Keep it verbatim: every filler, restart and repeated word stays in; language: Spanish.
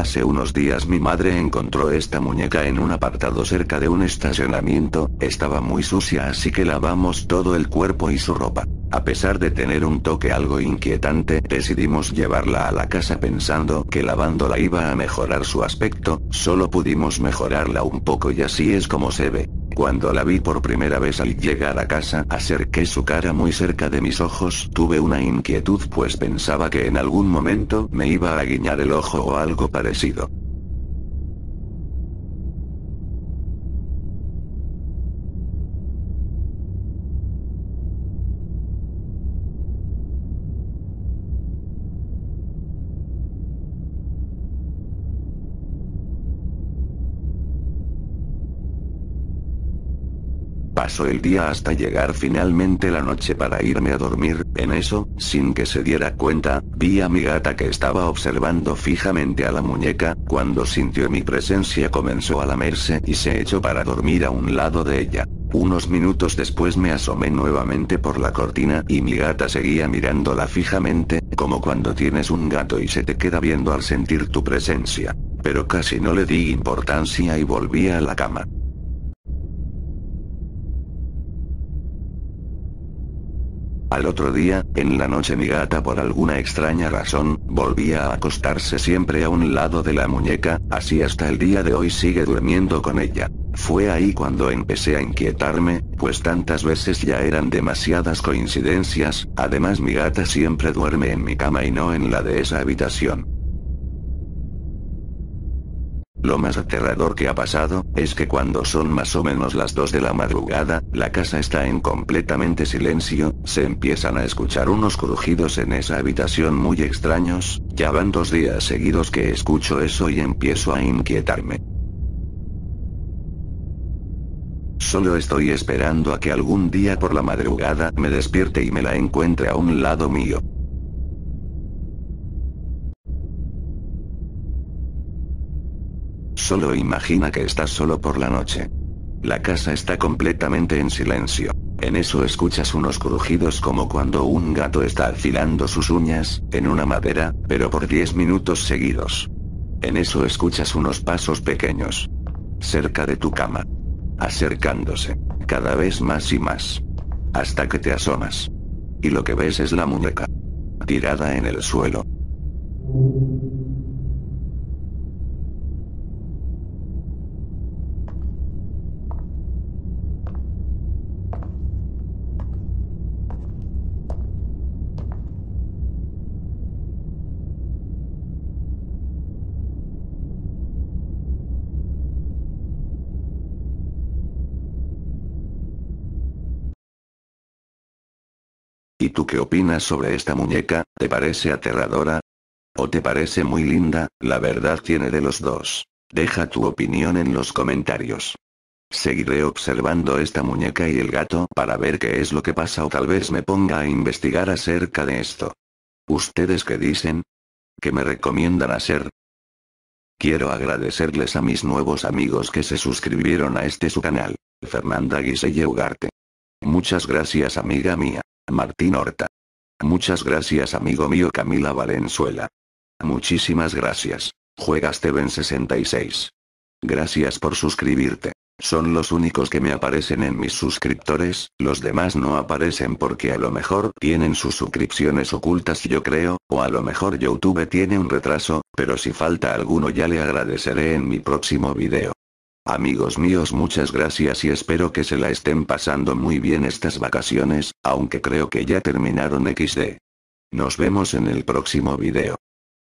Hace unos días mi madre encontró esta muñeca en un apartado cerca de un estacionamiento, estaba muy sucia así que lavamos todo el cuerpo y su ropa. A pesar de tener un toque algo inquietante, decidimos llevarla a la casa pensando que lavándola iba a mejorar su aspecto, solo pudimos mejorarla un poco y así es como se ve. Cuando la vi por primera vez al llegar a casa, acerqué su cara muy cerca de mis ojos, tuve una inquietud pues pensaba que en algún momento me iba a guiñar el ojo o algo parecido. Pasó el día hasta llegar finalmente la noche para irme a dormir, en eso, sin que se diera cuenta, vi a mi gata que estaba observando fijamente a la muñeca, cuando sintió mi presencia comenzó a lamerse y se echó para dormir a un lado de ella. Unos minutos después me asomé nuevamente por la cortina y mi gata seguía mirándola fijamente, como cuando tienes un gato y se te queda viendo al sentir tu presencia. Pero casi no le di importancia y volví a la cama. Al otro día, en la noche mi gata por alguna extraña razón, volvía a acostarse siempre a un lado de la muñeca, así hasta el día de hoy sigue durmiendo con ella. Fue ahí cuando empecé a inquietarme, pues tantas veces ya eran demasiadas coincidencias, además mi gata siempre duerme en mi cama y no en la de esa habitación. Lo más aterrador que ha pasado, es que cuando son más o menos las dos de la madrugada, la casa está en completamente silencio, se empiezan a escuchar unos crujidos en esa habitación muy extraños, ya van dos días seguidos que escucho eso y empiezo a inquietarme. Solo estoy esperando a que algún día por la madrugada me despierte y me la encuentre a un lado mío. Solo imagina que estás solo por la noche. La casa está completamente en silencio. En eso escuchas unos crujidos como cuando un gato está afilando sus uñas, en una madera, pero por diez minutos seguidos. En eso escuchas unos pasos pequeños. Cerca de tu cama. Acercándose. Cada vez más y más. Hasta que te asomas. Y lo que ves es la muñeca. Tirada en el suelo. ¿Y tú qué opinas sobre esta muñeca? ¿Te parece aterradora? ¿O te parece muy linda? La verdad tiene de los dos. Deja tu opinión en los comentarios. Seguiré observando esta muñeca y el gato para ver qué es lo que pasa o tal vez me ponga a investigar acerca de esto. ¿Ustedes qué dicen? ¿Qué me recomiendan hacer? Quiero agradecerles a mis nuevos amigos que se suscribieron a este su canal. Fernanda Guiselle Ugarte. Muchas gracias amiga mía. Martín Horta. Muchas gracias amigo mío Camila Valenzuela. Muchísimas gracias. Juegasteven sesenta y seis. Gracias por suscribirte. Son los únicos que me aparecen en mis suscriptores, los demás no aparecen porque a lo mejor tienen sus suscripciones ocultas yo creo, o a lo mejor YouTube tiene un retraso, pero si falta alguno ya le agradeceré en mi próximo video. Amigos míos, muchas gracias y espero que se la estén pasando muy bien estas vacaciones, aunque creo que ya terminaron equis de. Nos vemos en el próximo video.